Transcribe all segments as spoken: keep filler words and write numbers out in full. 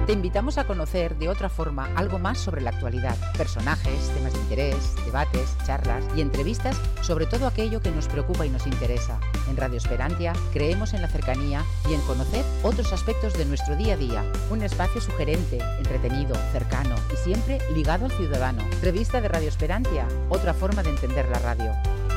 Te invitamos a conocer de otra forma algo más sobre la actualidad, personajes, temas de interés, debates, charlas y entrevistas sobre todo aquello que nos preocupa y nos interesa. En Radio Esperantia creemos en la cercanía y en conocer otros aspectos de nuestro día a día. Un espacio sugerente, entretenido, cercano y siempre ligado al ciudadano. Revista de Radio Esperantia, otra forma de entender la radio.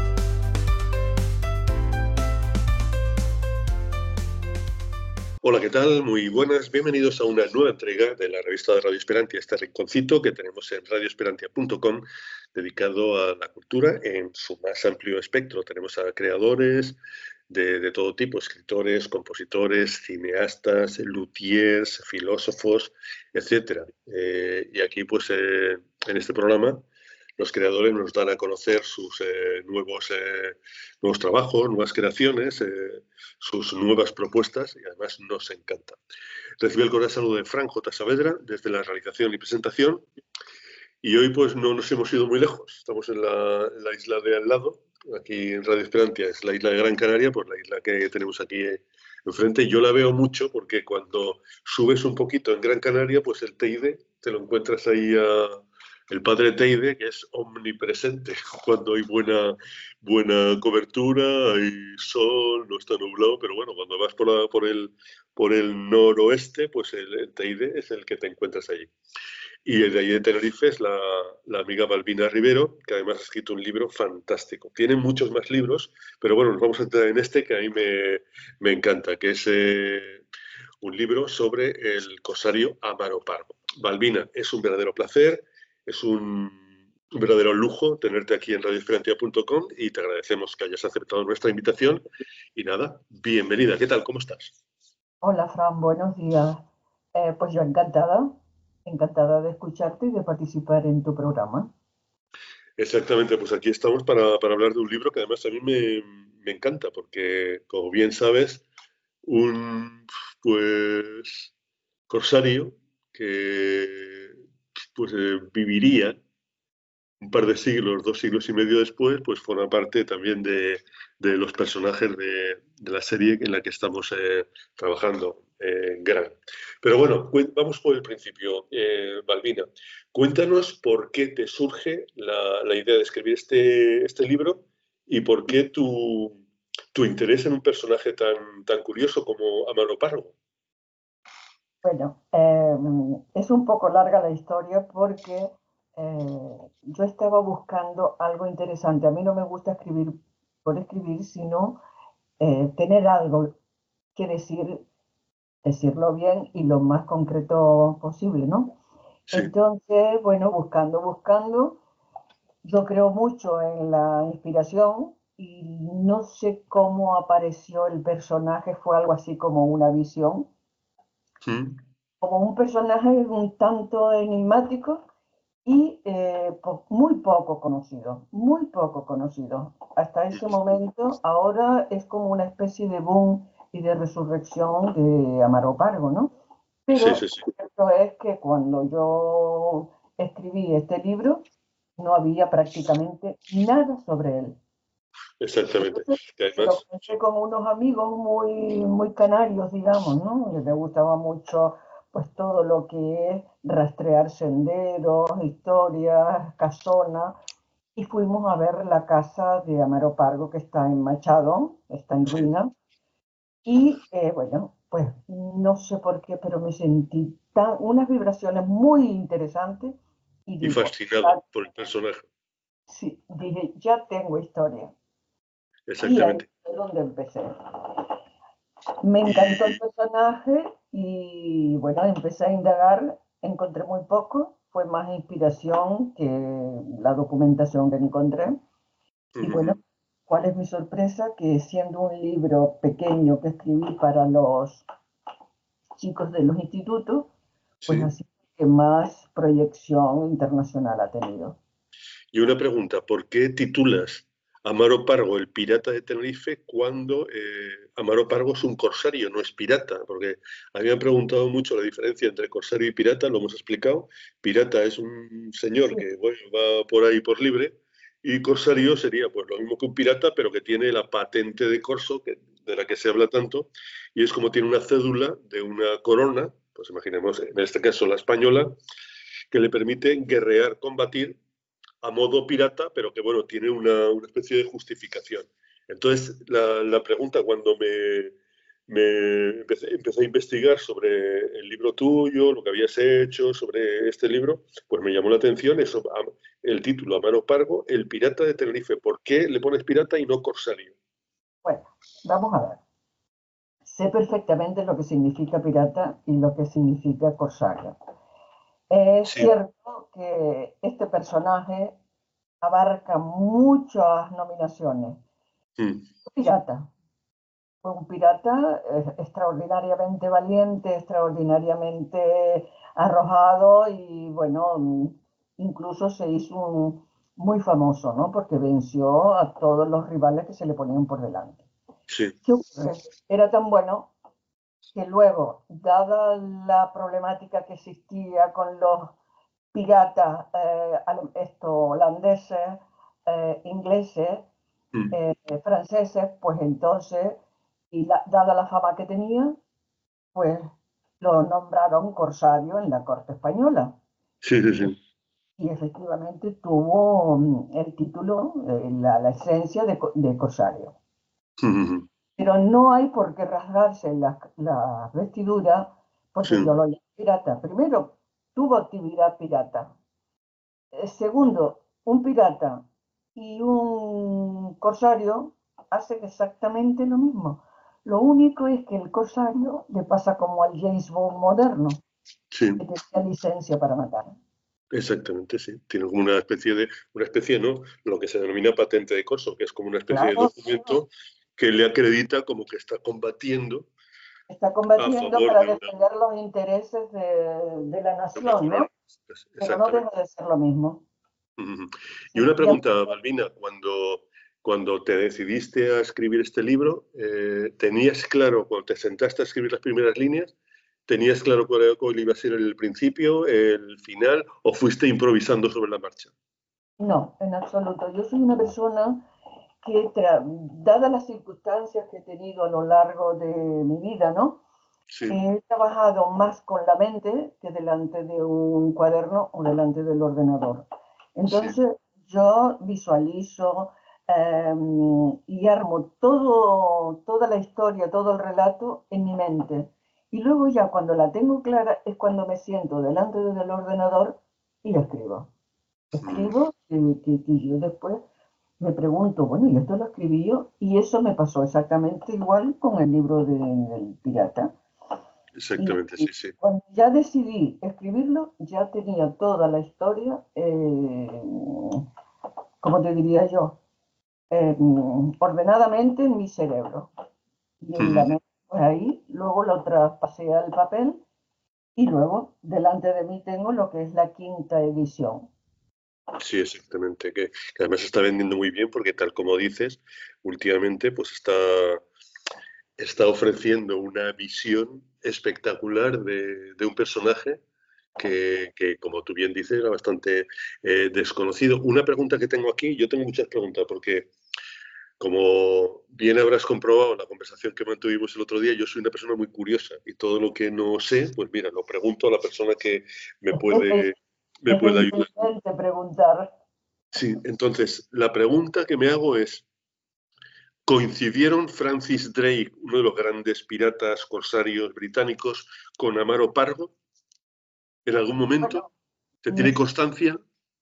Hola, ¿qué tal? Muy buenas. Bienvenidos a una nueva entrega de la revista de Radio Esperantia, este rinconcito que tenemos en radio esperantia punto com, dedicado a la cultura en su más amplio espectro. Tenemos a creadores de, de todo tipo, escritores, compositores, cineastas, luthiers, filósofos, etcétera. Eh, y aquí, pues, eh, en este programa, los creadores nos dan a conocer sus eh, nuevos, eh, nuevos trabajos, nuevas creaciones, eh, sus nuevas propuestas y además nos encanta. Recibe el cordial saludo de Fran J. Saavedra desde la realización y presentación y hoy pues no nos hemos ido muy lejos. Estamos en la, en la isla de al lado, aquí en Radio Esperantia es la isla de Gran Canaria, pues la isla que tenemos aquí eh, enfrente. Yo la veo mucho porque cuando subes un poquito en Gran Canaria, pues el Teide te lo encuentras ahí a... El padre Teide, que es omnipresente cuando hay buena, buena cobertura, hay sol, no está nublado, pero bueno, cuando vas por, la, por, el, por el noroeste, pues el, el Teide es el que te encuentras allí. Y el de ahí de Tenerife es la, la amiga Balbina Rivero, que además ha escrito un libro fantástico. Tiene muchos más libros, pero bueno, nos vamos a entrar en este que a mí me, me encanta, que es eh, un libro sobre el corsario Amaro Pargo. Balbina, es un verdadero placer. Es un, un verdadero lujo tenerte aquí en radio esperantia punto com y te agradecemos que hayas aceptado nuestra invitación. Y nada, bienvenida. ¿Qué tal? ¿Cómo estás? Hola, Fran. Buenos días. Eh, pues yo encantada, encantada de escucharte y de participar en tu programa. Exactamente, pues aquí estamos para, para hablar de un libro que además a mí me, me encanta porque, como bien sabes, un pues corsario que pues eh, viviría un par de siglos, dos siglos y medio después, pues forma parte también de, de los personajes de, de la serie en la que estamos eh, trabajando, eh, Gran. Pero bueno, vamos por el principio, eh, Balbina. Cuéntanos por qué te surge la, la idea de escribir este, este libro y por qué tu, tu interés en un personaje tan, tan curioso como Amaro Pargo. Bueno, eh, es un poco larga la historia porque eh, yo estaba buscando algo interesante. A mí no me gusta escribir por escribir, sino eh, tener algo que decir, decirlo bien y lo más concreto posible, ¿no? Sí. Entonces, bueno, buscando, buscando, yo creo mucho en la inspiración y no sé cómo apareció el personaje, fue algo así como una visión. ¿Mm? Como un personaje un tanto enigmático y eh, po- muy poco conocido, muy poco conocido. Hasta ese momento, ahora es como una especie de boom y de resurrección de Amaro Pargo, ¿no? Pero Sí, sí, sí. lo cierto es que cuando yo escribí este libro, no había prácticamente nada sobre él. Exactamente. Entonces, Que se lo además, conté con unos amigos muy, muy canarios, digamos, ¿no? Que les gustaba mucho pues todo lo que es rastrear senderos, historias, casonas, y fuimos a ver la casa de Amaro Pargo que está en Machado, está en sí. ruina, y eh, bueno, pues no sé por qué, pero me sentí tan, unas vibraciones muy interesantes y Y digo, ah, fascinado por el personaje. sí, dije, ya tengo historia. Y ahí Exactamente. fue donde empecé. Me encantó el Y, personaje y bueno, empecé a indagar, encontré muy poco, fue más inspiración que la documentación que encontré. Y bueno, uh-huh. ¿cuál es mi sorpresa? Que siendo un libro pequeño que escribí para los chicos de los institutos, pues Sí. así que más proyección internacional ha tenido. Y una pregunta, ¿por qué titulas Amaro Pargo, el pirata de Tenerife, cuando eh, Amaro Pargo es un corsario, no es pirata? Porque a mí me han preguntado mucho la diferencia entre corsario y pirata, lo hemos explicado. Pirata es un señor Sí, que bueno, va por ahí por libre, y corsario sería pues lo mismo que un pirata, pero que tiene la patente de corso, que, de la que se habla tanto, y es como tiene una cédula de una corona, pues imaginemos, en este caso la española, que le permite guerrear, combatir a modo pirata, pero que, bueno, tiene una, una especie de justificación. Entonces, la, la pregunta cuando me, me empecé, empecé a investigar sobre el libro tuyo, lo que habías hecho, sobre este libro, pues me llamó la atención eso, el título, Amaro Pargo, El pirata de Tenerife. ¿Por qué le pones pirata y no corsario? Bueno, vamos a ver. Sé perfectamente lo que significa pirata y lo que significa corsario. Es Sí. cierto que este personaje abarca muchas nominaciones. Mm. Pirata. Fue un pirata eh, extraordinariamente valiente, extraordinariamente arrojado y, bueno, incluso se hizo un, muy famoso, ¿no? Porque venció a todos los rivales que se le ponían por delante. Sí. ¿Qué ocurre? Era tan bueno que luego, dada la problemática que existía con los piratas eh, esto, holandeses, eh, ingleses, Mm. eh, franceses, pues entonces, y la, dada la fama que tenía, pues lo nombraron corsario en la corte española. Sí, sí, sí. Y efectivamente tuvo um, el título, eh, la, la esencia de, de corsario. Mm-hmm. Pero no hay por qué rasgarse la, la vestidura porque Sí. yo lo llamo pirata. Primero, tuvo actividad pirata. Eh, segundo, un pirata y un corsario hacen exactamente lo mismo. Lo único es que el corsario le pasa como al James Bond moderno, Sí. que tenía licencia para matar. Exactamente, sí. Tiene como una especie de, una especie, ¿no? Lo que se denomina patente de corso, que es como una especie Claro, de documento que le acredita como que está combatiendo está a combatiendo favor para de una, defender los intereses de, de la de una nación, zona. ¿no? Pero no deja Exactamente. de ser lo mismo. Uh-huh. Y una Sencillamente, pregunta, Balbina, cuando, cuando te decidiste a escribir este libro, eh, ¿tenías claro, cuando te sentaste a escribir las primeras líneas, ¿tenías claro cuál, cuál iba a ser el principio, el final, o fuiste improvisando sobre la marcha? no, en absoluto. Yo soy una persona que, dadas las circunstancias que he tenido a lo largo de mi vida, ¿no? Sí. He trabajado más con la mente que delante de un cuaderno o delante del ordenador. Entonces, sí, yo visualizo eh, y armo todo, toda la historia, todo el relato en mi mente. Y luego ya cuando la tengo clara es cuando me siento delante del ordenador y la escribo. Escribo mm. que, que, que yo después me pregunto, bueno, y esto lo escribí yo, y eso me pasó exactamente igual con el libro de, del pirata. Exactamente, Y, sí, sí. cuando ya decidí escribirlo, ya tenía toda la historia, eh, como te diría yo, eh, ordenadamente en mi cerebro. Y en la mente, pues ahí, luego lo traspasé al papel y luego delante de mí tengo lo que es la quinta edición. Sí, exactamente, que, que además se está vendiendo muy bien porque tal como dices, últimamente pues está, está ofreciendo una visión espectacular de, de un personaje que, que, como tú bien dices, era bastante eh, desconocido. Una pregunta que tengo aquí, yo tengo muchas preguntas porque, como bien habrás comprobado en la conversación que mantuvimos el otro día, yo soy una persona muy curiosa y todo lo que no sé, pues mira, lo pregunto a la persona que me puede, me Es de puede ayudar. inteligente preguntar. Sí, entonces, la pregunta que me hago es, ¿coincidieron Francis Drake, uno de los grandes piratas corsarios británicos, con Amaro Pargo en algún momento? ¿Se tiene constancia?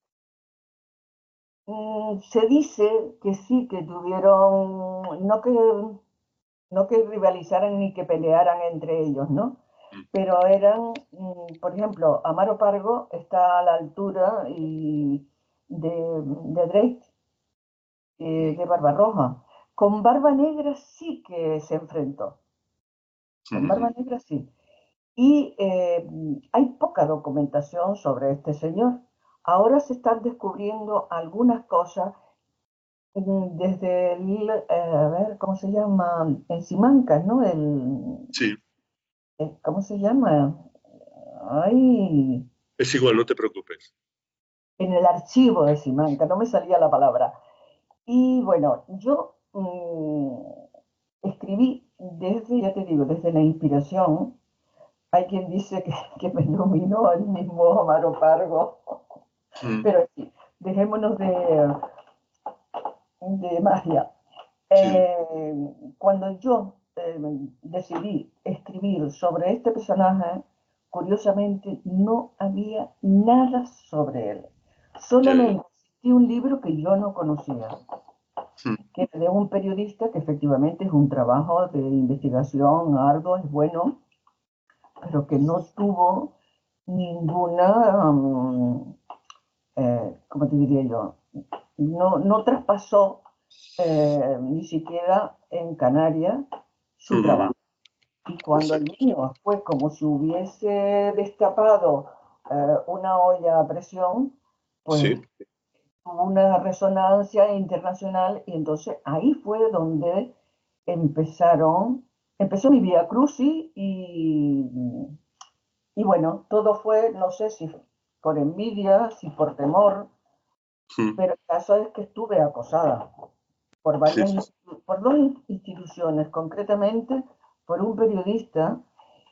Se dice que sí, que tuvieron, no que, no que rivalizaran ni que pelearan entre ellos, ¿no? Pero eran, por ejemplo, Amaro Pargo está a la altura y de, de Drake, eh, de Barbarroja. Con Barba Negra sí que se enfrentó. Con Barba Negra sí. Y eh, hay poca documentación sobre este señor. Ahora se están descubriendo algunas cosas desde el, eh, a ver, ¿cómo se llama? En Simancas, ¿no? El, Sí. el, ¿cómo se llama? Ay, Es igual, no te preocupes. en el archivo de Simancas, no me salía la palabra. Y bueno, yo mmm, escribí desde, ya te digo, desde la inspiración, hay quien dice que, que me iluminó el mismo Amaro Pargo, Mm, pero sí, dejémonos de, de magia. sí, Eh, cuando yo eh, decidí escribir sobre este personaje, curiosamente no había nada sobre él. ya, ya. Solamente existía un libro que yo no conocía, Mm, que es de un periodista, que efectivamente es un trabajo de investigación arduo, es bueno, pero que no tuvo ninguna, um, eh, ¿cómo te diría yo? No, no traspasó eh, ni siquiera en Canarias su mm, trabajo. Y cuando el exacto. niño fue como si hubiese destapado eh, una olla a presión, pues Sí, tuvo una resonancia internacional y entonces ahí fue donde empezaron, empezó mi vía crucis y, y bueno, todo fue, no sé si por envidia, si por temor, mm, pero el caso es que estuve acosada por sí, varias, sí, sí. por dos instituciones, concretamente por un periodista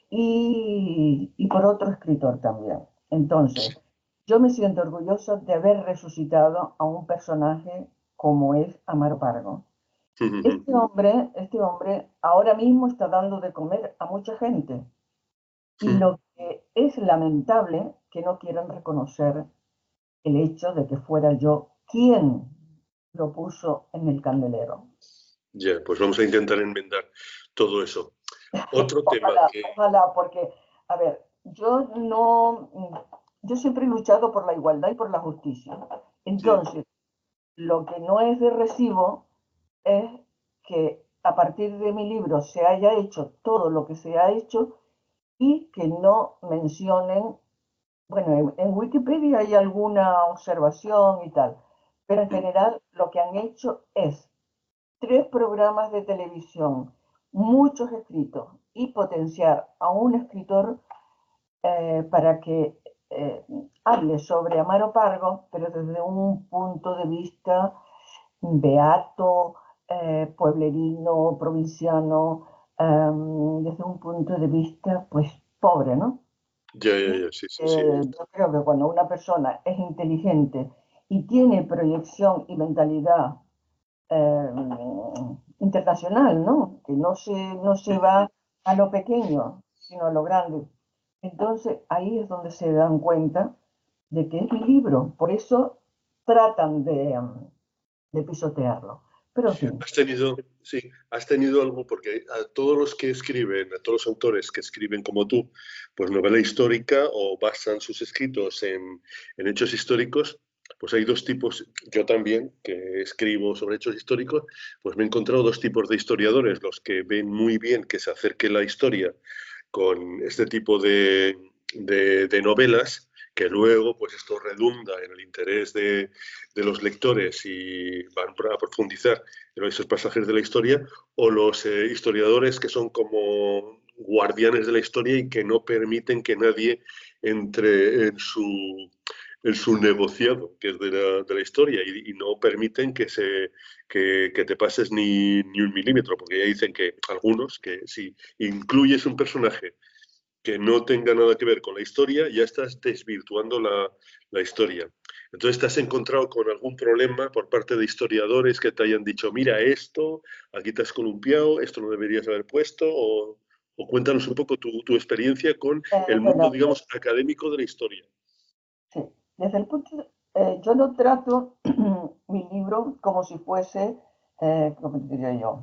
y, y por otro escritor también. Entonces, yo me siento orgullosa de haber resucitado a un personaje como es Amaro Pargo. Mm, mm, mm, Este hombre, este hombre ahora mismo está dando de comer a mucha gente y mm. lo que es lamentable que no quieran reconocer el hecho de que fuera yo quien lo puso en el candelero. Ya, pues vamos a intentar enmendar todo eso. Otro tema Ojalá, que... ojalá, porque, a ver, yo no, yo siempre he luchado por la igualdad y por la justicia. Sí, Entonces, lo que no es de recibo es que a partir de mi libro se haya hecho todo lo que se ha hecho y que no mencionen, bueno, en, en Wikipedia hay alguna observación y tal, pero en mm, general lo que han hecho es tres programas de televisión, muchos escritos y potenciar a un escritor eh, para que eh, hable sobre Amaro Pargo, pero desde un punto de vista beato, eh, pueblerino, provinciano, um, desde un punto de vista, pues, pobre, ¿no? ya, ya, Y ya, sí, sí, sí. eh, yo creo que cuando una persona es inteligente y tiene proyección y mentalidad eh, internacional, ¿no? Que no se, no se va a lo pequeño, sino a lo grande. Entonces ahí es donde se dan cuenta de que es mi libro, por eso tratan de, um, de pisotearlo. Pero en fin, Has tenido, sí, has tenido algo, porque a todos los que escriben, a todos los autores que escriben como tú, pues novela histórica o basan sus escritos en, en hechos históricos, pues hay dos tipos. Yo también, que escribo sobre hechos históricos, pues me he encontrado dos tipos de historiadores, los que ven muy bien que se acerque la historia con este tipo de, de, de novelas, que luego pues esto redunda en el interés de, de, los lectores y van a profundizar en esos pasajes de la historia, o los eh, historiadores que son como guardianes de la historia y que no permiten que nadie entre en su, en su negociado, que es de la, de la historia, y, y, no permiten que, se, que, que te pases ni, ni, un milímetro, porque ya dicen que algunos, que si incluyes un personaje que no tenga nada que ver con la historia, ya estás desvirtuando la, la historia. Entonces, ¿te has encontrado con algún problema por parte de historiadores que te hayan dicho, mira esto, aquí te has columpiado, esto no deberías haber puesto? O, o cuéntanos un poco tu, tu experiencia con eh, el mundo, bueno, digamos, académico de la historia. sí, desde el punto, eh, yo no trato mi libro como si fuese, eh, ¿cómo diría yo?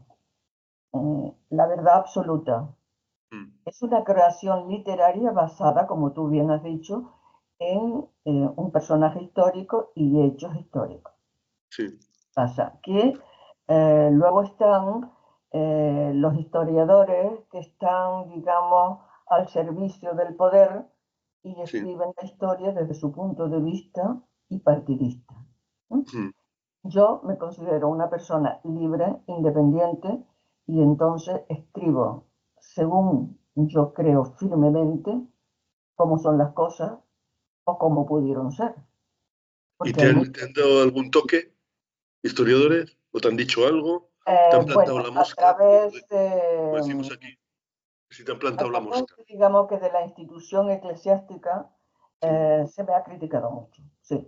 Eh, la verdad absoluta. Mm, Es una creación literaria basada, como tú bien has dicho, en eh, un personaje histórico y hechos históricos. sí, Pasa que eh, luego están eh, los historiadores que están, digamos, al servicio del poder y sí. escriben la historia desde su punto de vista y partidista. ¿Mm? Mm. Yo me considero una persona libre, independiente, y entonces escribo según yo creo firmemente cómo son las cosas o cómo pudieron ser. ¿Y Porque te hay han, te han dado algún toque, historiadores? ¿O te han dicho algo? ¿Te eh, han plantado bueno, la a mosca, como, través como de, decimos aquí? Si te han plantado la mosca. Digamos que de la institución eclesiástica eh, sí. se me ha criticado mucho, sí.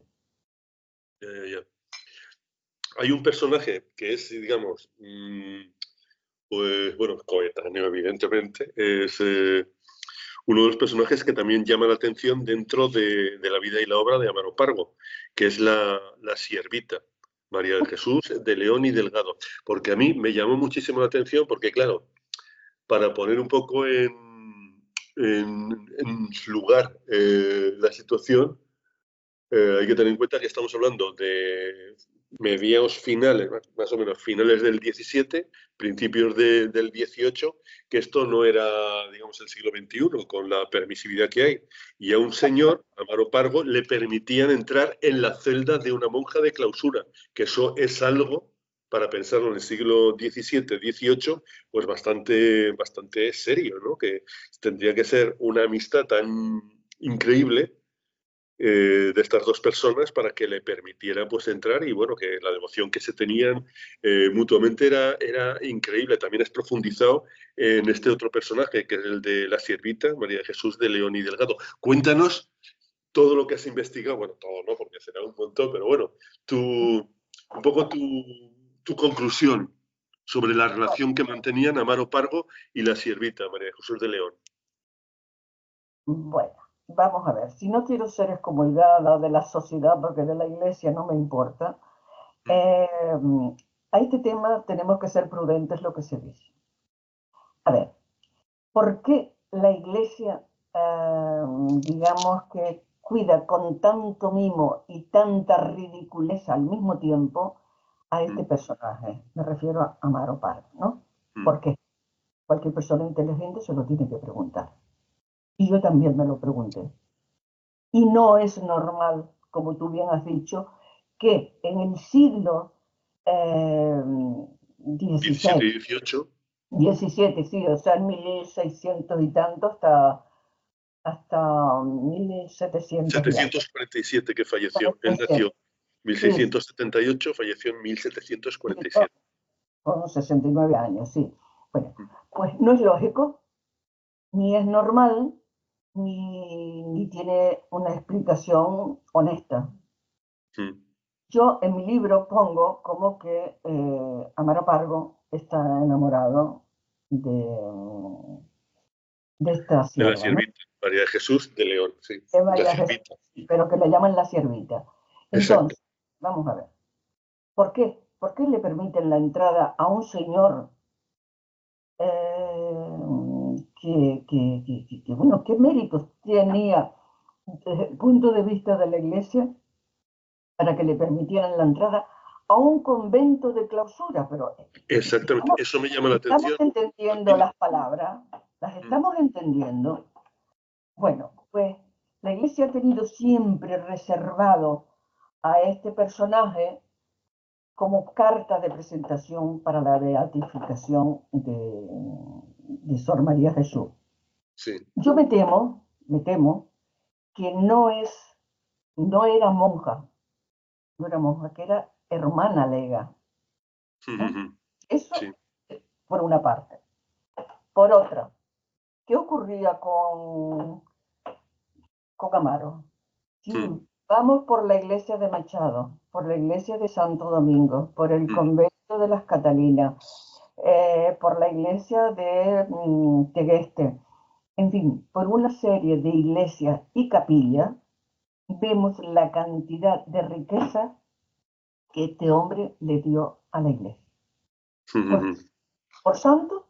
Eh, ya. Hay un personaje que es, digamos, mmm, pues, bueno, coetáneo, evidentemente, es eh, uno de los personajes que también llama la atención dentro de, de la vida y la obra de Amaro Pargo, que es la, la siervita, María de Jesús de León y Delgado. Porque a mí me llamó muchísimo la atención, porque claro, para poner un poco en, en, en su lugar eh, la situación, eh, hay que tener en cuenta que estamos hablando de mediados finales, más o menos finales del diecisiete, principios de, del dieciocho, que esto no era, digamos, el siglo veintiuno, con la permisividad que hay. Y a un señor, Amaro Pargo, le permitían entrar en la celda de una monja de clausura, que eso es algo, para pensarlo en el siglo diecisiete, dieciocho, pues bastante, bastante serio, ¿no? Que tendría que ser una amistad tan increíble Eh, de estas dos personas para que le permitiera pues entrar, y bueno, que la devoción que se tenían eh, mutuamente era, era increíble. También has profundizado en este otro personaje, que es el de la siervita, María de Jesús de León y Delgado. Cuéntanos todo lo que has investigado, bueno, todo no, porque será un montón, pero bueno, tu, un poco tu, tu conclusión sobre la relación que mantenían Amaro Pargo y la siervita, María de Jesús de León. Bueno. Vamos a ver, si no quiero ser excomulgada de la sociedad, porque de la iglesia no me importa, eh, a este tema tenemos que ser prudentes lo que se dice. A ver, ¿por qué la iglesia, eh, digamos que cuida con tanto mimo y tanta ridiculez al mismo tiempo a este personaje? Me refiero a Amaro Pargo, ¿no? ¿Por qué? Cualquier persona inteligente se lo tiene que preguntar. Y yo también me lo pregunté. Y no es normal, como tú bien has dicho, que en el siglo eh, dieciséis, dieciocho, diecisiete, sí, o sea, en mil seiscientos y tanto hasta, hasta mil setecientos. setecientos cuarenta y siete que falleció. Él nació en mil seiscientos setenta y ocho, sí. Falleció en mil setecientos cuarenta y siete. Con sesenta y nueve años, sí. Bueno, pues no es lógico, ni es normal, ni, ni tiene una explicación honesta. Mm. Yo en mi libro pongo como que eh, Amaro Pargo está enamorado de, de esta sierva, de la siervita, ¿no? María de Jesús de León, sí. De María la siervita. Jesús, pero que le llaman la siervita. Entonces, exacto. Vamos a ver. ¿Por qué? ¿Por qué le permiten la entrada a un señor eh, que, que, que, que, bueno, qué méritos tenía desde el punto de vista de la iglesia para que le permitieran la entrada a un convento de clausura? Pero exactamente, estamos, eso me llama la atención. ¿Estamos entendiendo las palabras? ¿Las estamos mm. entendiendo? Bueno, pues la iglesia ha tenido siempre reservado a este personaje como carta de presentación para la beatificación de, de Sor María Jesús. Sí. Yo me temo, me temo que no es, no era monja, no era monja, que era hermana lega. ¿No? Eso sí. Por una parte. Por otra, ¿qué ocurría con, con Amaro? Sí, mm. Vamos por la iglesia de Machado, por la iglesia de Santo Domingo, por el mm. convento de las Catalinas, eh, por la iglesia de mm, Tegueste, en fin, por una serie de iglesias y capillas, vemos la cantidad de riqueza que este hombre le dio a la iglesia. Pues, por santo,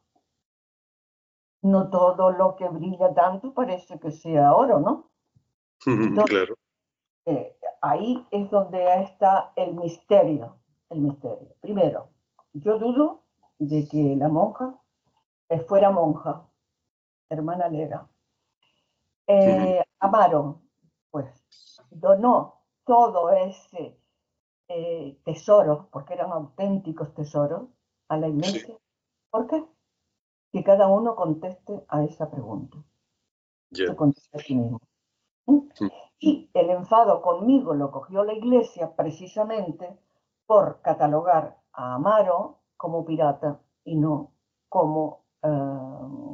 no todo lo que brilla tanto parece que sea oro, ¿no? Entonces, claro. Eh, ahí es donde está el misterio, el misterio. Primero, yo dudo de que la monja fuera monja, hermana lega. Eh, Amaro, pues, donó todo ese eh, tesoro, porque eran auténticos tesoros, a la iglesia. Sí. ¿Por qué? Que cada uno conteste a esa pregunta. Yeah. Se contesta a sí mismo. ¿Mm? Y el enfado conmigo lo cogió la iglesia precisamente por catalogar a Amaro como pirata y no como uh,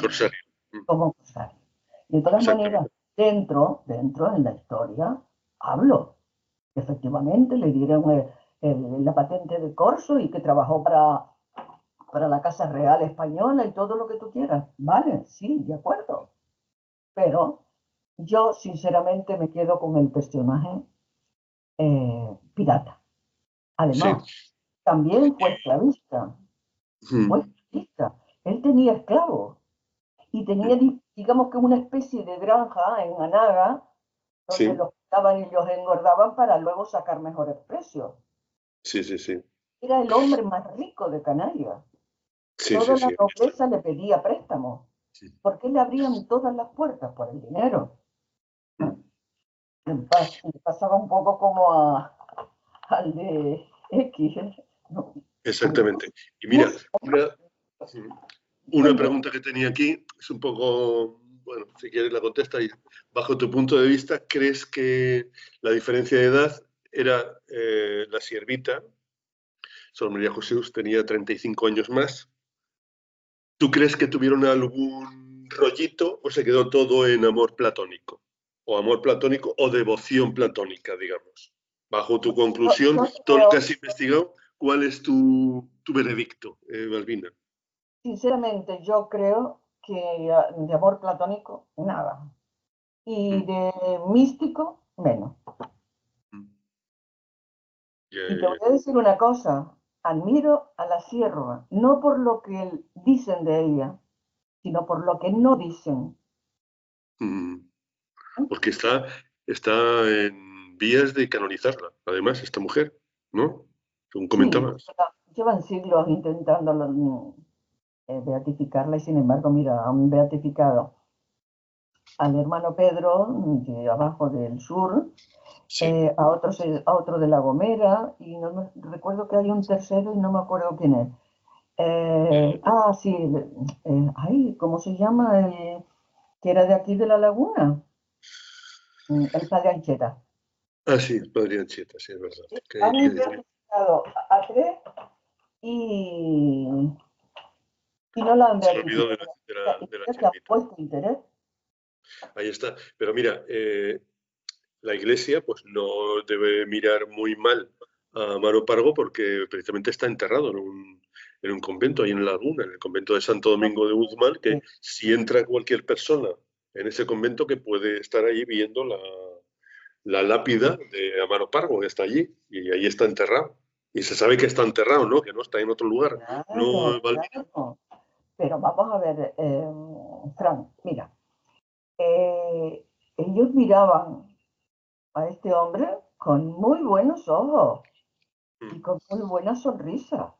Corsario. como corsario. De todas maneras, dentro, dentro, en la historia, hablo. Efectivamente, le dieron el, el, la patente de corso y que trabajó para, para la Casa Real Española y todo lo que tú quieras. Vale, sí, de acuerdo. Pero yo, sinceramente, me quedo con el personaje eh, pirata. Además, sí. También fue esclavista. Hmm. Fue esclavista. Él tenía esclavos. Y tenía, digamos que una especie de granja en Anaga, donde sí. los daban y los engordaban para luego sacar mejores precios. Sí, sí, sí. Era el hombre más rico de Canarias. Sí, Toda sí, la sí. nobleza le pedía préstamos. Sí. Porque le abrían todas las puertas por el dinero. Mm. Le pasaba un poco como a, al de X. ¿No? Exactamente. Y mira, una, una pregunta que tenía aquí es un poco, bueno, si quieres la contesta, y bajo tu punto de vista, ¿crees que la diferencia de edad era eh, la siervita? Sor María Jesús tenía treinta y cinco años más. ¿Tú crees que tuvieron algún rollito o se quedó todo en amor platónico? O amor platónico o devoción platónica, digamos. Bajo tu conclusión, no, no todo lo que has investigado, ¿cuál es tu, tu veredicto, eh, Malvina? Sinceramente, yo creo que de amor platónico, nada. Y de místico, menos. Yeah, y te voy a decir una cosa, admiro a la sierva, no por lo que dicen de ella, sino por lo que no dicen. Porque está, está en vías de canonizarla, además, esta mujer, ¿no? Según comentabas. Sí, llevan siglos intentando eh, beatificarla y sin embargo, mira, han beatificado al hermano Pedro de abajo del sur, sí. eh, a, otro, a otro de La Gomera, y no me, recuerdo que hay un tercero y no me acuerdo quién es. Eh, ah, sí, eh, ay, ¿cómo se llama? El que era de aquí de La Laguna. El padre Ancheta. Ah, sí, el padre Ancheta, sí, es verdad. Sí, han beatificado a tres y, y no la han beatificado. Se olvidó de la, de la, de la que ha puesto interés. Ahí está. Pero mira, eh, la Iglesia pues no debe mirar muy mal a Amaro Pargo porque precisamente está enterrado en un, en un convento, ahí en La Laguna, en el convento de Santo Domingo de Guzmán, que sí. Si entra cualquier persona en ese convento que puede estar allí viendo la, la lápida de Amaro Pargo, que está allí, y ahí está enterrado. Y se sabe que está enterrado, ¿no? Que no está en otro lugar. Claro, no, claro. Pero vamos a ver, eh, Fran, mira, eh, ellos miraban a este hombre con muy buenos ojos mm. y con muy buena sonrisa.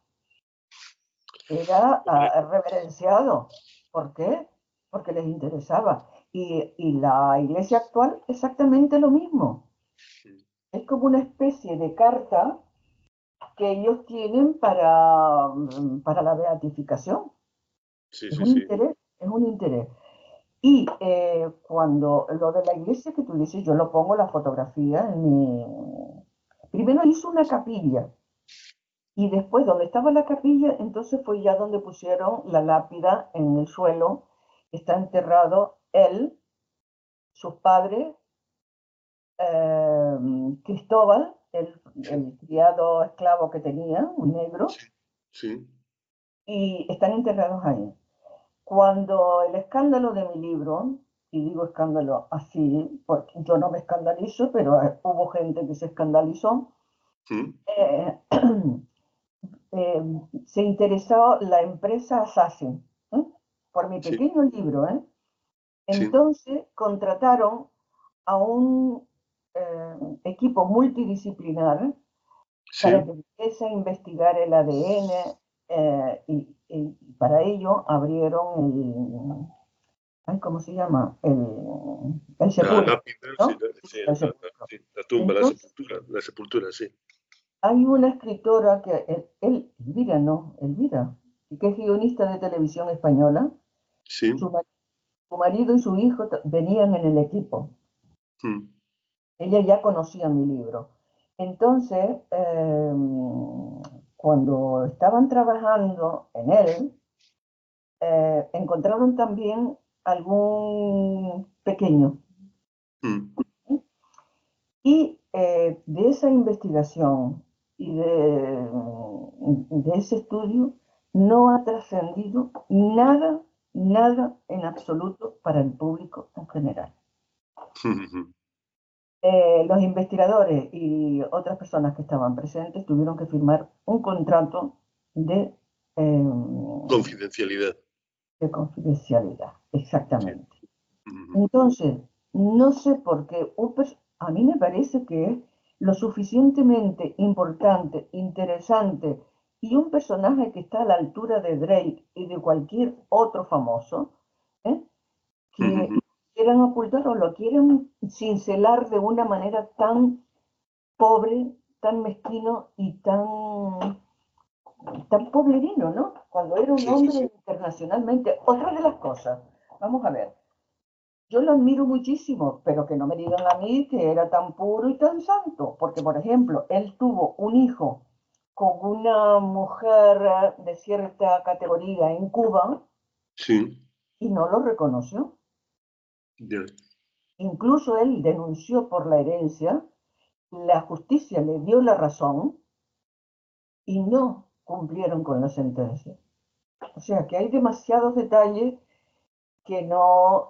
Era uh, reverenciado. ¿Por qué? Porque les interesaba. Y, y la iglesia actual exactamente lo mismo. Es como una especie de carta que ellos tienen para, para la beatificación. Sí, es sí, un sí. interés, es un interés. Y eh, cuando lo de la iglesia que tú dices, yo lo pongo la fotografía en mi... Primero hizo una capilla. Y después, donde estaba la capilla, entonces fue ya donde pusieron la lápida en el suelo. Está enterrado él, sus padres, eh, Cristóbal, el, el criado esclavo que tenía, un negro, sí, sí. y están enterrados ahí. Cuando el escándalo de mi libro, y digo escándalo así, porque yo no me escandalizo, pero eh, hubo gente que se escandalizó, ¿Mm? eh, eh, se interesó la empresa Assassin, ¿eh? por mi pequeño sí. libro. ¿eh? Entonces sí. contrataron a un eh, equipo multidisciplinar sí. para que empiece a investigar el A D N eh, y, y para ello abrieron el... Ay, ¿cómo se llama? El, el sepulcro. La, lápida, ¿no? sí, la, sí, el la, sepulcro. La, sí, la tumba, Entonces, la sepultura, la sepultura, sí. Hay una escritora que, él, él, Elvira, no, Elvira, que es guionista de televisión española. Sí. Su, su marido y su hijo venían en el equipo. Hmm. Ella ya conocía mi libro. Entonces, eh, cuando estaban trabajando en él, eh, encontraron también algún pequeño. Mm. Y eh, de esa investigación y de, de ese estudio no ha trascendido nada, nada en absoluto para el público en general. Eh, los investigadores y otras personas que estaban presentes tuvieron que firmar un contrato de, eh, Confidencialidad. de confidencialidad, exactamente. Sí. Mm. Entonces, no sé por qué, un pers- a mí me parece que es lo suficientemente importante, interesante y un personaje que está a la altura de Drake y de cualquier otro famoso, ¿eh? que Mm. quieran ocultarlo, lo quieren cincelar de una manera tan pobre, tan mezquino y tan, tan poblerino, ¿no? Cuando era un Sí, sí, hombre sí. internacionalmente. Otra de las cosas, vamos a ver, yo lo admiro muchísimo, pero que no me digan a mí que era tan puro y tan santo, porque por ejemplo, él tuvo un hijo con una mujer de cierta categoría en Cuba Sí. y no lo reconoció. Ya. Incluso él denunció por la herencia, la justicia le dio la razón y no cumplieron con la sentencia. O sea que hay demasiados detalles que no...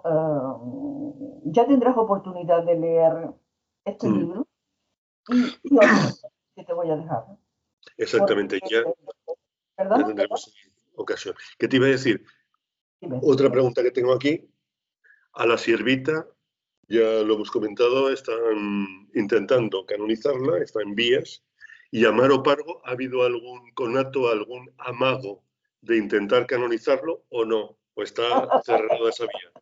Uh, ya tendrás oportunidad de leer este Mm. libro y, y otros que te voy a dejar. Exactamente, Porque, ya, ya ¿perdona? tendremos ocasión. ¿Qué te iba a decir? Dime. Otra pregunta que tengo aquí. A la siervita, ya lo hemos comentado, están intentando canonizarla, está en vías. ¿Y a Amaro Pargo ha habido algún conato, algún amago de intentar canonizarlo o no? ¿O está cerrada esa vía?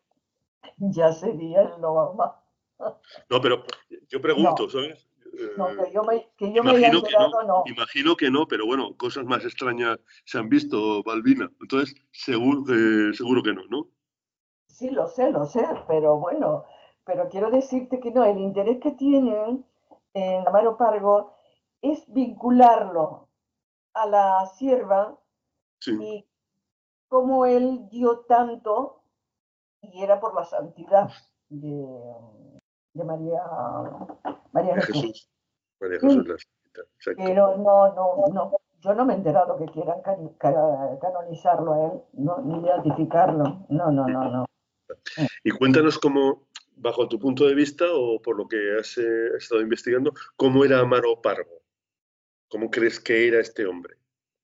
Ya sería el normal. No, pero yo No, pregunto, ¿sabes? no, Eh, que yo me, que yo me haya imagino que no, enterado, no. imagino que no, pero bueno, cosas más extrañas se han visto, Balbina. Entonces, seguro, eh, seguro que no, ¿no? Sí, lo sé, lo sé, pero bueno, pero quiero decirte que no, el interés que tienen en Amaro Pargo es vincularlo a la sierva Sí. y como él dio tanto, y era por la santidad de, de María, María De Jesús. Jesús. María Jesús Sí, la Santa, exacto. pero no, no, no, yo no me he enterado que quieran can- ca- canonizarlo a él, no, ni beatificarlo, no, no, no, no. Y cuéntanos cómo, bajo tu punto de vista o por lo que has eh, estado investigando, cómo era Amaro Pargo. ¿Cómo crees que era este hombre?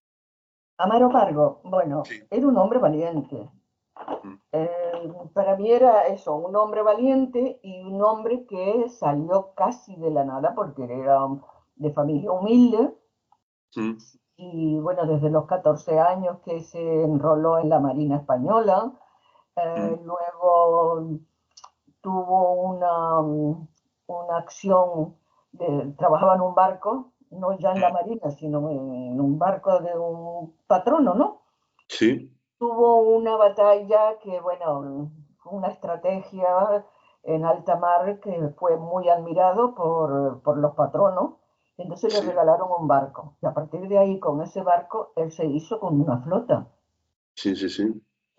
Amaro Pargo, bueno, Sí. era un hombre valiente. Mm. Eh, para mí era eso, un hombre valiente y un hombre que salió casi de la nada porque era de familia humilde Mm. y bueno, desde los catorce años que se enroló en la Marina Española, eh, Mm. luego tuvo una, una acción, de, trabajaba en un barco, no ya en la Mm. Marina, sino en un barco de un patrono, ¿no? Sí. Tuvo una batalla que, bueno, fue una estrategia en alta mar que fue muy admirado por, por los patronos. Entonces le Sí. regalaron un barco. Y a partir de ahí, con ese barco, él se hizo con una flota. Sí, sí, sí.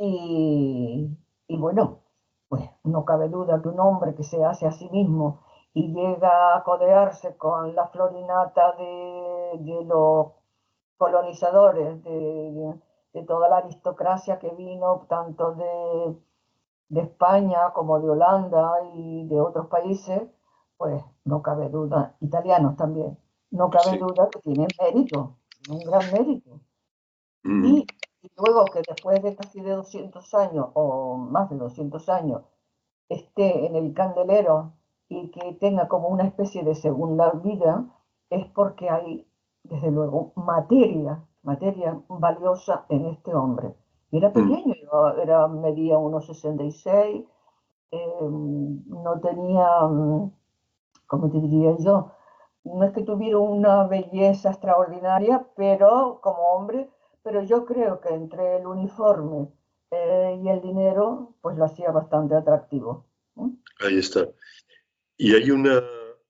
Y, y bueno, pues no cabe duda que un hombre que se hace a sí mismo y llega a codearse con la florinata de, de los colonizadores, de, de, de, toda la aristocracia que vino, tanto de, de España como de Holanda y de otros países, pues no cabe duda, italianos también, no cabe Sí. duda que tienen mérito, un gran mérito. Mm. Y, y luego que después de casi de doscientos años, o más de doscientos años, esté en el candelero y que tenga como una especie de segunda vida, es porque hay, desde luego, materia, materia valiosa en este hombre. Y era Mm. pequeño, era, medía uno sesenta y seis, eh, no tenía, ¿cómo te diría yo? No es que tuviera una belleza extraordinaria, pero como hombre, pero yo creo que entre el uniforme eh, y el dinero, pues lo hacía bastante atractivo. ¿Eh? Ahí está. Y hay una,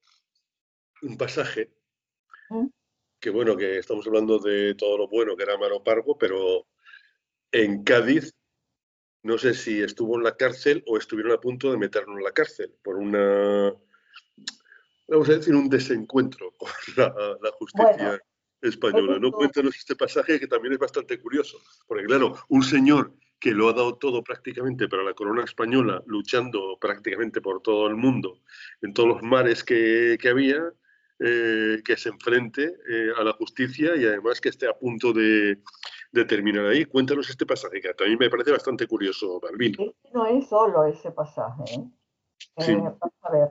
un pasaje ¿Eh? que, bueno, que estamos hablando de todo lo bueno que era Amaro Pargo, pero en Cádiz no sé si estuvo en la cárcel o estuvieron a punto de meterlo en la cárcel por una, vamos a decir, un desencuentro con la, la justicia Bueno, española, ¿no? esto, Cuéntanos este pasaje que también es bastante curioso, porque claro, un señor que lo ha dado todo prácticamente para la corona española, luchando prácticamente por todo el mundo, en todos los mares que, que había, eh, que se enfrente eh, a la justicia y además que esté a punto de, de terminar ahí. Cuéntanos este pasaje, que también me parece bastante curioso, Balbino. este no es solo ese pasaje, ¿eh? Sí, Eh, vamos a ver,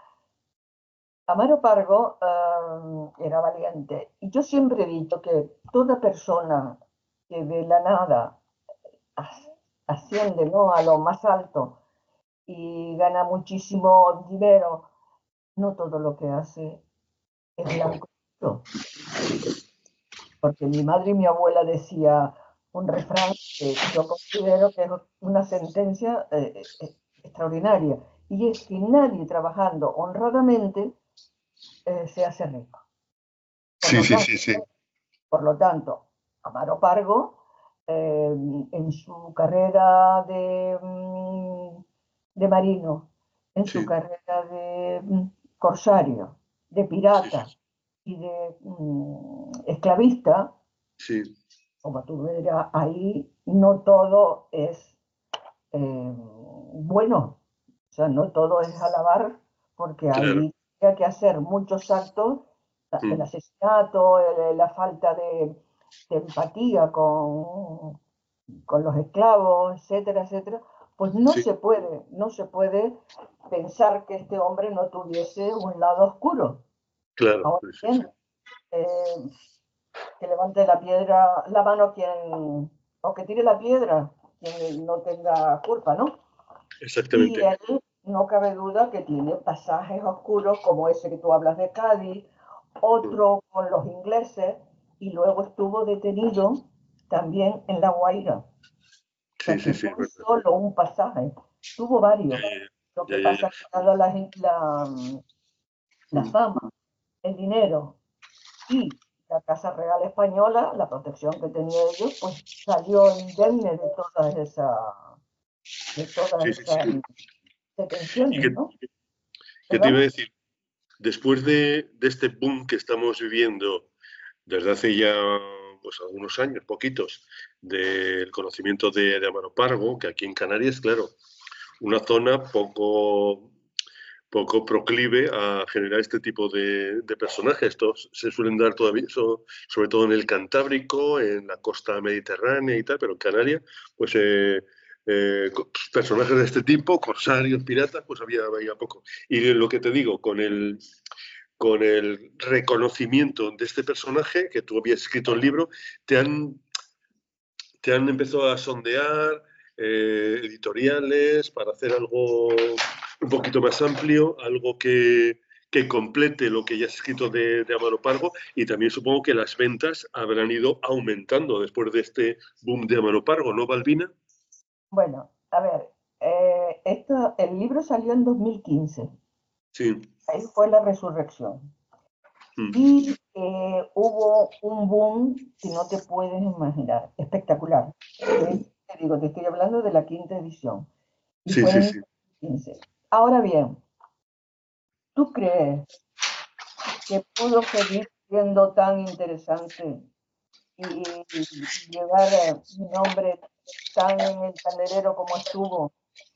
Amaro Pargo ah, era valiente. Y yo siempre he dicho que toda persona que de la nada as- asciende, ¿no?, a lo más alto y gana muchísimo dinero, no todo lo que hace es blanco y negro. Porque mi madre y mi abuela decía un refrán que yo considero que es una sentencia eh, eh, extraordinaria, y es que nadie trabajando honradamente eh, se hace rico. Por sí, lo sí, tanto, sí, sí, por lo tanto, Amaro Pargo, eh, en su carrera de, mm, de marino, en su sí, carrera de mm, corsario, de sí, pirata y de mm, esclavista, sí, como tú verás, ahí no todo es eh, bueno, o sea, no todo es alabar, porque claro. ahí hay que hacer muchos actos, el Mm. asesinato, el- la falta de, de empatía con, con los esclavos, etcétera, etcétera, pues no Sí, se puede, no se puede pensar que este hombre no tuviese un lado oscuro. claro, Ahora sí, sí, bien, eh, que levante la piedra, la mano quien, o que tire la piedra, quien no tenga culpa, ¿no? Y exactamente. él, no cabe duda que tiene pasajes oscuros como ese que tú hablas de Cádiz, Mm. otro con los ingleses, y luego estuvo detenido también en La Guaira. O Sí, sea, sí, que sí, no es es verdad. solo un pasaje, tuvo Ya, varios. Lo ya, que ya, ya, pasa es que dada la, la, ya. la Mm. fama, el dinero y la Casa Real Española, la protección que tenía ellos, pues salió indemne de todas esas, de todas Sí, sí, sí. esas ¿Y detenciones, qué, ¿no? qué te iba a ¿Perdón? decir? Después de, de este boom que estamos viviendo desde hace ya pues, algunos años, poquitos, del conocimiento de, de Amaro Pargo, que aquí en Canarias, claro, una zona poco, poco proclive a generar este tipo de, de personajes. Estos se suelen dar todavía, so- sobre todo en el Cantábrico, en la costa mediterránea y tal, pero en Canarias, pues eh, eh, co- personajes de este tipo, corsarios, piratas, pues había, había poco. Y lo que te digo, con el, con el reconocimiento de este personaje que tú habías escrito el libro, te han, te han empezado a sondear eh, editoriales para hacer algo un poquito más amplio, algo que, que complete lo que ya has escrito de, de Amaro Pargo, y también supongo que las ventas habrán ido aumentando después de este boom de Amaro Pargo, ¿no, Balbina? Bueno, a ver, eh, esto, el libro salió en dos mil quince, Sí. ahí fue la resurrección. Mm. Y eh, hubo un boom que no te puedes imaginar, espectacular. Que, te digo, te estoy hablando de la quinta edición, y Sí, fue sí, en sí. dos mil quince. Ahora bien, ¿tú crees que pudo seguir siendo tan interesante y, y llevar eh, mi nombre tan en el candelero como estuvo,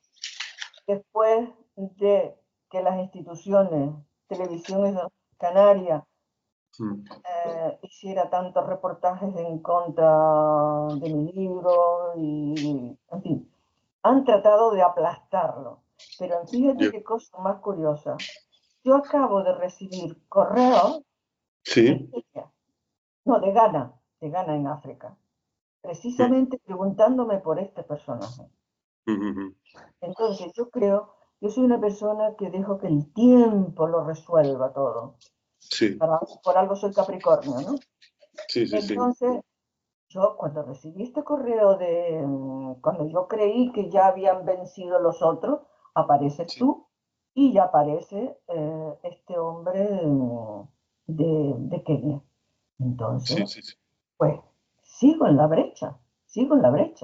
después de que las instituciones, televisiones canarias, Mm. eh, hiciera tantos reportajes en contra de mi libro y, en fin, han tratado de aplastarlo? Pero fíjate Yeah. qué cosa más curiosa. Yo acabo de recibir correos de Sí. Kenia, no, de Ghana, de Ghana en África, Mm. precisamente preguntándome por este personaje. Mm, mm, mm. Entonces, yo creo, yo soy una persona que dejo que el tiempo lo resuelva todo. Sí, Para, por algo soy Capricornio, ¿no? sí, sí, sí. Entonces, yo cuando recibí este correo de, mm, cuando yo creí que ya habían vencido los otros, apareces Sí, tú y ya aparece eh, este hombre mm, de, de Kenia. sí, Entonces, sí, sí. pues sigo en la brecha, sigo en la brecha.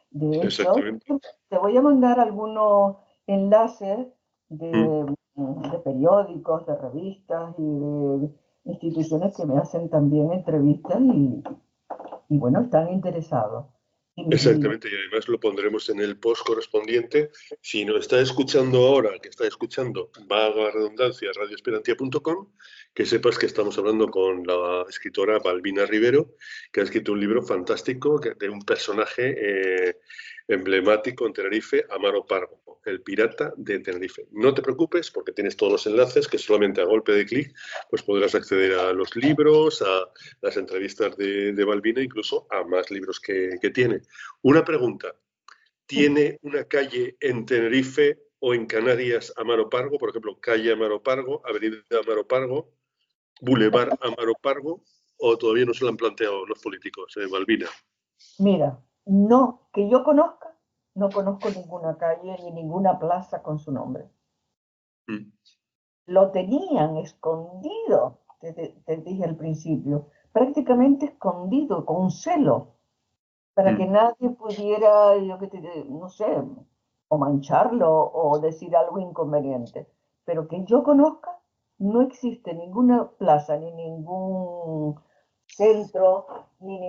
De hecho, Exactamente. te voy a mandar algunos enlaces de, Mm. de periódicos, de revistas y de instituciones que me hacen también entrevistas y, y bueno, están interesados. Y, y, Exactamente, y además lo pondremos en el post correspondiente. Si nos está escuchando ahora, que está escuchando, vaga la redundancia, radioesperantia punto com, que sepas que estamos hablando con la escritora Balbina Rivero, que ha escrito un libro fantástico de un personaje eh, emblemático en Tenerife, Amaro Pargo, el pirata de Tenerife. No te preocupes porque tienes todos los enlaces que solamente a golpe de clic pues podrás acceder a los libros, a las entrevistas de, de Balbina, incluso a más libros que, que tiene. Una pregunta, ¿tiene una calle en Tenerife o en Canarias Amaro Pargo? Por ejemplo, calle Amaro Pargo, avenida Amaro Pargo, Boulevard Amaro Pargo, o todavía no se lo han planteado los políticos, eh, Balbina. Mira, no, que yo conozca, no conozco ninguna calle ni ninguna plaza con su nombre. Mm. Lo tenían escondido, te, te, te dije al principio, prácticamente escondido, con celo, para Mm. que nadie pudiera, yo que te, no sé, o mancharlo o decir algo inconveniente. Pero que yo conozca, no existe ninguna plaza, ni ningún centro, ni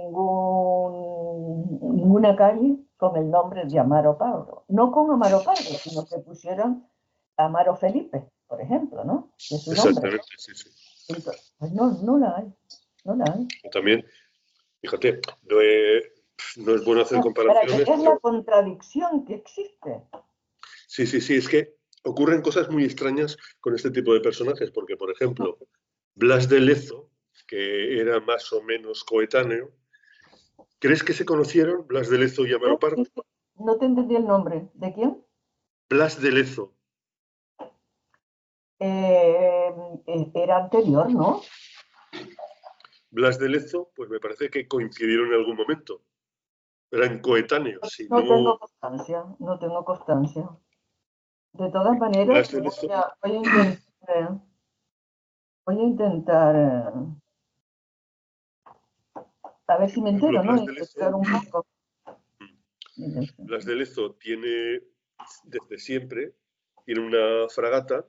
ningún, ninguna calle con el nombre de Amaro Pargo. No con Amaro Pargo, sino que pusieran Amaro Felipe, por ejemplo, ¿no? Que es su nombre. Exactamente, sí, sí. Entonces, pues no, no la hay, no la hay. También, fíjate, no, he, no es bueno hacer No, para que comparaciones, veas pero la contradicción que existe. sí, sí, sí, es que ocurren cosas muy extrañas con este tipo de personajes, porque, por ejemplo, Blas de Lezo, que era más o menos coetáneo, ¿crees que se conocieron Blas de Lezo y Amaro Pargo? No te entendí el nombre. ¿De quién? Blas de Lezo. Eh, era anterior, ¿no? Blas de Lezo, pues me parece que coincidieron en algún momento. Eran coetáneos, si No tengo no... constancia, no tengo constancia. De todas maneras, Blas de voy Lezo, a, voy a intentar, voy a intentar, eh, a ver si me por ejemplo, entero, ¿no? Blas de Lezo, Investigar un poco. Blas de Lezo tiene desde siempre, tiene una fragata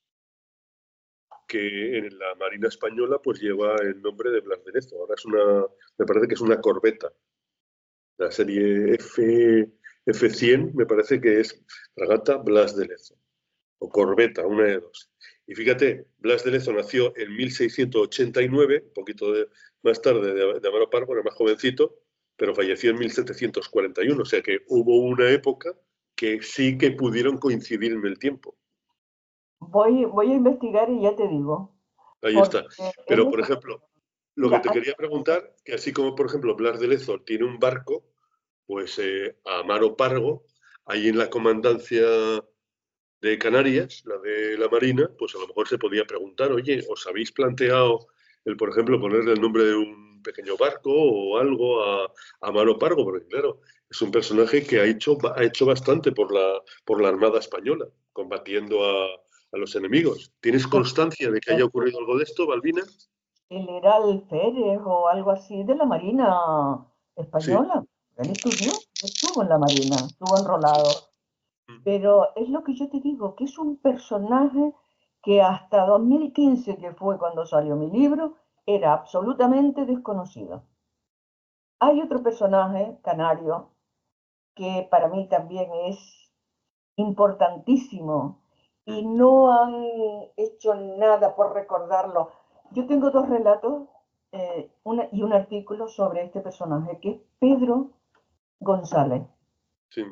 que en la Marina Española pues lleva el nombre de Blas de Lezo. Ahora es una, me parece que es una corbeta. La serie F, F cien me parece que es fragata Blas de Lezo. O corbeta, una de dos. Y fíjate, Blas de Lezo nació en mil seiscientos ochenta y nueve, un poquito de, más tarde de, de Amaro Pargo, era más jovencito, pero falleció en mil setecientos cuarenta y uno. O sea que hubo una época que sí que pudieron coincidir en el tiempo. Voy, voy a investigar y ya te digo. Ahí Porque está. es Pero, por eso. ejemplo, lo que Mira, te quería preguntar, que así como, por ejemplo, Blas de Lezo tiene un barco, pues eh, a Amaro Pargo, ahí en la comandancia de Canarias, la de la Marina, pues a lo mejor se podía preguntar, oye, ¿os habéis planteado, el, por ejemplo, ponerle el nombre de un pequeño barco o algo a, a Amaro Pargo? Porque, claro, es un personaje que ha hecho, ha hecho bastante por la, por la Armada Española, combatiendo a, a los enemigos. ¿Tienes constancia de que haya ocurrido algo de esto, Balbina? él era alférez o algo así de la Marina Sí, Española. Él estudió, estuvo en la Marina, estuvo sí. enrolado. Pero es lo que yo te digo, que es un personaje que hasta dos mil quince, que fue cuando salió mi libro, era absolutamente desconocido. Hay otro personaje canario que para mí también es importantísimo y no han hecho nada por recordarlo. Yo tengo dos relatos eh, una, y un artículo sobre este personaje, que es Pedro González. Sí.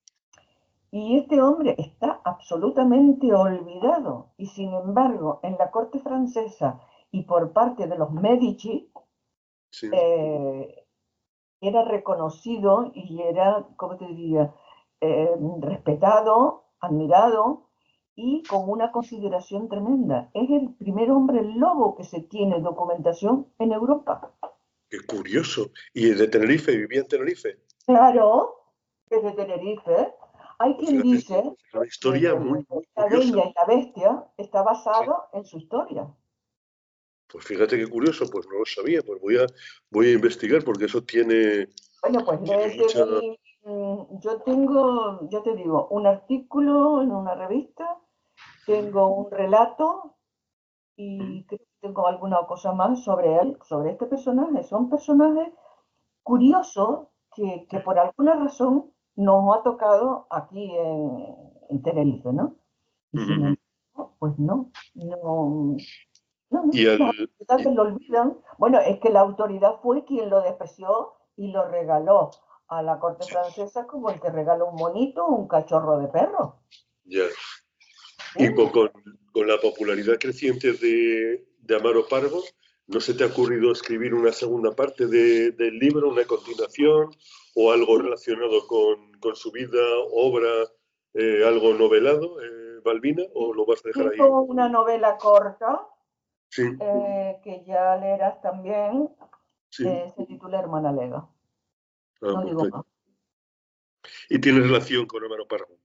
Y este hombre está absolutamente olvidado. Y sin embargo, en la corte francesa y por parte de los Medici, Sí. eh, era reconocido y era, ¿cómo te diría?, eh, respetado, admirado y con una consideración tremenda. Es el primer hombre lobo que se tiene documentación en Europa. Qué curioso. ¿Y de Tenerife? ¿Vivía en Tenerife? Claro, desde Tenerife. Hay Pues quien fíjate, dice es una que historia muy, muy La curiosa. Bella y la Bestia está Sí. basado en su historia. Pues fíjate qué curioso, pues no lo sabía, pues voy a, voy a investigar porque eso tiene, Bueno, pues tiene léete mucha... mi, yo tengo, yo te digo, un artículo en una revista, tengo un relato y creo que tengo alguna cosa más sobre él, sobre este personaje. Son personajes curiosos que, que por alguna razón nos ha tocado aquí en, en Tenerife, ¿no? Y sin Ujú. embargo, pues no, no, no, no, Y, al, las y- autoridades lo olvidan. Bueno, es que la autoridad fue quien lo despreció y lo regaló a la corte sí, francesa como el que regala un monito o un cachorro de perro. ya. Y po- ¿Sí? con, con la popularidad creciente de, de Amaro Pargo, ¿no se te ha ocurrido escribir una segunda parte de- del libro, una continuación o algo Sí, relacionado con, con su vida, obra, eh, algo novelado, eh, Balbina, o lo vas a dejar ahí? tengo una novela corta Sí, eh, que ya leerás también, sí. eh, se titula Hermana Lega. Ah, No digo perfecto. más. ¿Y tiene relación con Amaro Pargo?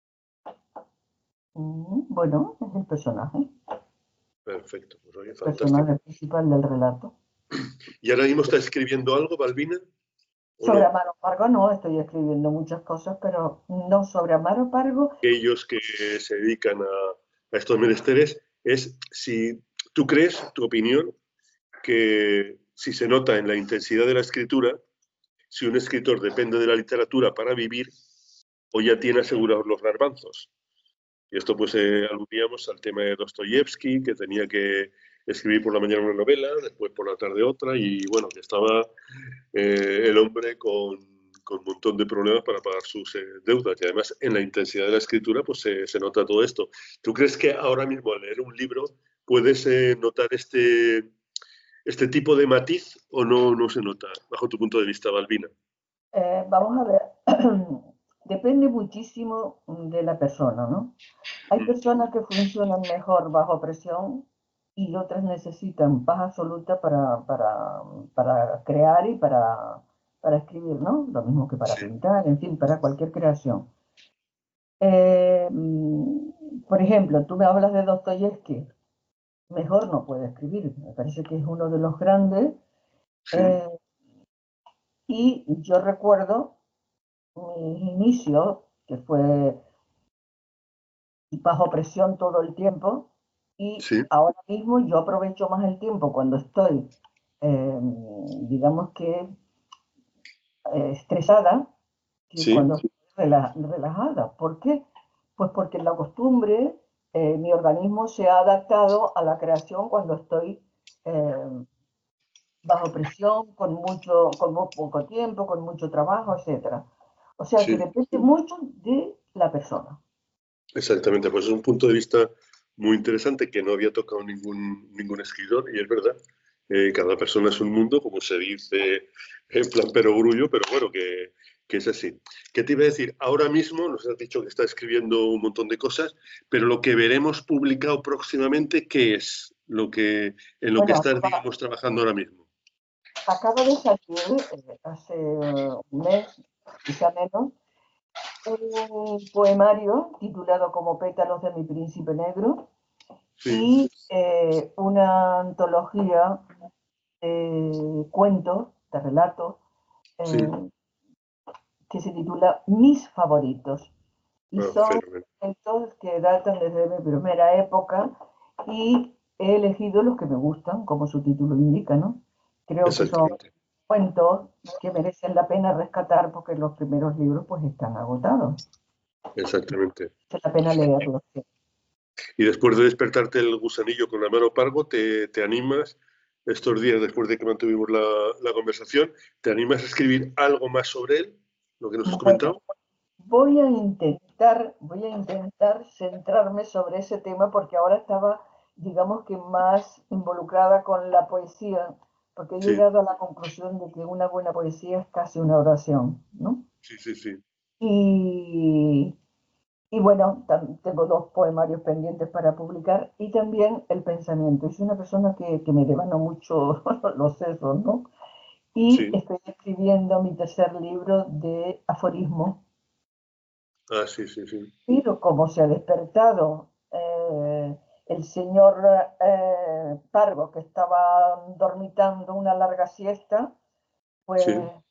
Mm, bueno, es el personaje, Perfecto, pues oye, el fantástico. personaje principal del relato. ¿Y ahora mismo está escribiendo algo, Balbina, o Sobre no? Amaro Pargo no, estoy escribiendo muchas cosas, pero no sobre Amaro Pargo. Aquellos que se dedican a, a estos menesteres, es si tú crees, tu opinión, que si se nota en la intensidad de la escritura, si un escritor depende de la literatura para vivir o ya tiene asegurados los garbanzos. Y esto pues eh, aludíamos al tema de Dostoyevsky, que tenía que escribir por la mañana una novela, después por la tarde otra, y bueno, que estaba eh, el hombre con, con, un montón de problemas para pagar sus eh, deudas. Y además en la intensidad de la escritura pues se, se nota todo esto. ¿Tú crees que ahora mismo al leer un libro puedes eh, notar este, este tipo de matiz o no, no se nota, bajo tu punto de vista, Balbina? Eh, vamos a ver, depende muchísimo de la persona, ¿no? Hay Mm, personas que funcionan mejor bajo presión y otras necesitan paz absoluta para, para, para crear y para, para escribir, ¿no? Lo mismo que para sí, pintar, en fin, para cualquier creación. Eh, mm, por ejemplo, tú me hablas de Dostoyevsky, mejor no puede escribir, me parece que es uno de los grandes. sí, eh, y yo recuerdo mis inicios, que fue bajo presión todo el tiempo, y sí, ahora mismo yo aprovecho más el tiempo cuando estoy, eh, digamos que eh, estresada, que sí, cuando estoy rela- relajada. ¿Por qué? Pues porque la costumbre, eh, mi organismo se ha adaptado a la creación cuando estoy eh, bajo presión, con mucho, con muy poco tiempo, con mucho trabajo, etcétera. O sea que sí, depende mucho de la persona. exactamente. Pues es un punto de vista muy interesante que no había tocado ningún, ningún escritor y es verdad. Eh, cada persona es un mundo, como se dice en plan perogrullo, pero bueno, que, que es así. ¿Qué te iba a decir? Ahora mismo nos has dicho que está escribiendo un montón de cosas, pero lo que veremos publicado próximamente, ¿qué es lo que, en lo que Bueno, estás, acaba, digamos, trabajando ahora mismo? acaba de salir eh, hace eh, un mes, quizá menos, un poemario titulado Como pétalos de mi príncipe negro Sí, y eh, una antología de cuentos, de relatos, sí, eh, que se titula Mis favoritos. Y ah, son fenomenal. cuentos que datan desde mi primera época y he elegido los que me gustan, como su título indica, ¿no? Creo que son Exactamente, cuentos que merecen la pena rescatar porque los primeros libros pues están agotados. exactamente. Merece la pena leerlos. Sí. Y después de despertarte el gusanillo con la mano Pargo, te, te animas, estos días después de que mantuvimos la, la conversación, ¿te animas a escribir algo más sobre él? Lo que nos has Bueno, comentado. voy a intentar, voy a intentar centrarme sobre ese tema porque ahora estaba, digamos que más involucrada con la poesía, porque he Sí, llegado a la conclusión de que una buena poesía es casi una oración, ¿no? sí, sí, sí. Y, y bueno, tam- tengo dos poemarios pendientes para publicar y también el pensamiento. Soy una persona que, que me devano mucho los sesos, ¿no? Y Sí. estoy escribiendo mi tercer libro de aforismos, Ah, sí, sí, sí. pero como se ha despertado eh, el señor eh, Pargo, que estaba dormitando una larga siesta, pues Sí.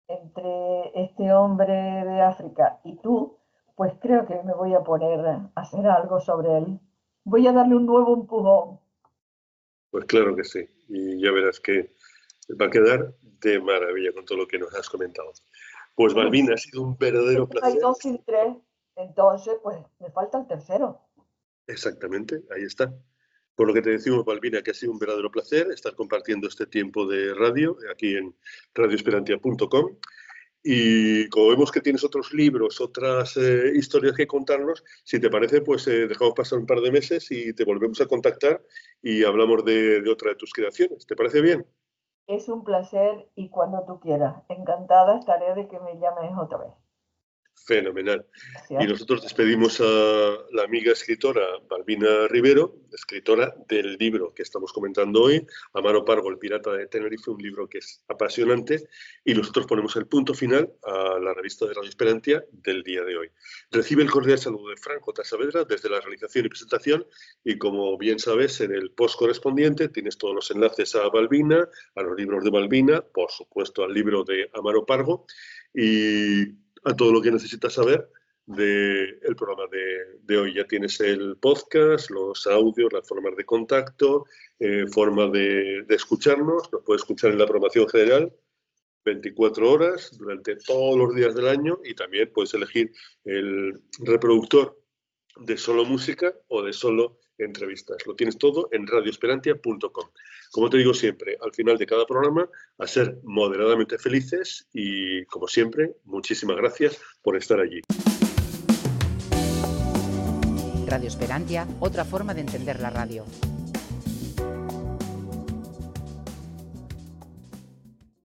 entre este hombre de África y tú, pues creo que me voy a poner a hacer algo sobre él. Voy a darle un nuevo empujón. Pues claro que sí, y ya verás que va a quedar de maravilla con todo lo que nos has comentado. Pues Balbina, ha sido un verdadero placer. Hay dos sin tres, entonces pues me falta el tercero. Exactamente, ahí está. Por lo que te decimos, Balbina, que ha sido un verdadero placer estar compartiendo este tiempo de radio aquí en radio esperantia punto com. Y como vemos que tienes otros libros, otras eh, historias que contarnos, si te parece, pues eh, dejamos pasar un par de meses y te volvemos a contactar y hablamos de, de otra de tus creaciones. ¿Te parece bien? Es un placer y cuando tú quieras. Encantada estaré de que me llames otra vez. Fenomenal. Gracias. Y nosotros despedimos a la amiga escritora Balbina Rivero, escritora del libro que estamos comentando hoy, Amaro Pargo, el pirata de Tenerife, un libro que es apasionante, y nosotros ponemos el punto final a la revista de Radio Esperantia del día de hoy. Recibe el cordial saludo de Fran J. Saavedra desde la realización y presentación, y como bien sabes, en el post correspondiente tienes todos los enlaces a Balbina, a los libros de Balbina, por supuesto al libro de Amaro Pargo, y a todo lo que necesitas saber del programa de, de hoy. Ya tienes el podcast, los audios, las formas de contacto, eh, forma de, de escucharnos. Nos puedes escuchar en la programación general veinticuatro horas durante todos los días del año, y también puedes elegir el reproductor de solo música o de solo entrevistas. Lo tienes todo en radio esperantia punto com. Como te digo siempre, al final de cada programa, a ser moderadamente felices y, como siempre, muchísimas gracias por estar allí. Radio Esperantia, otra forma de entender la radio.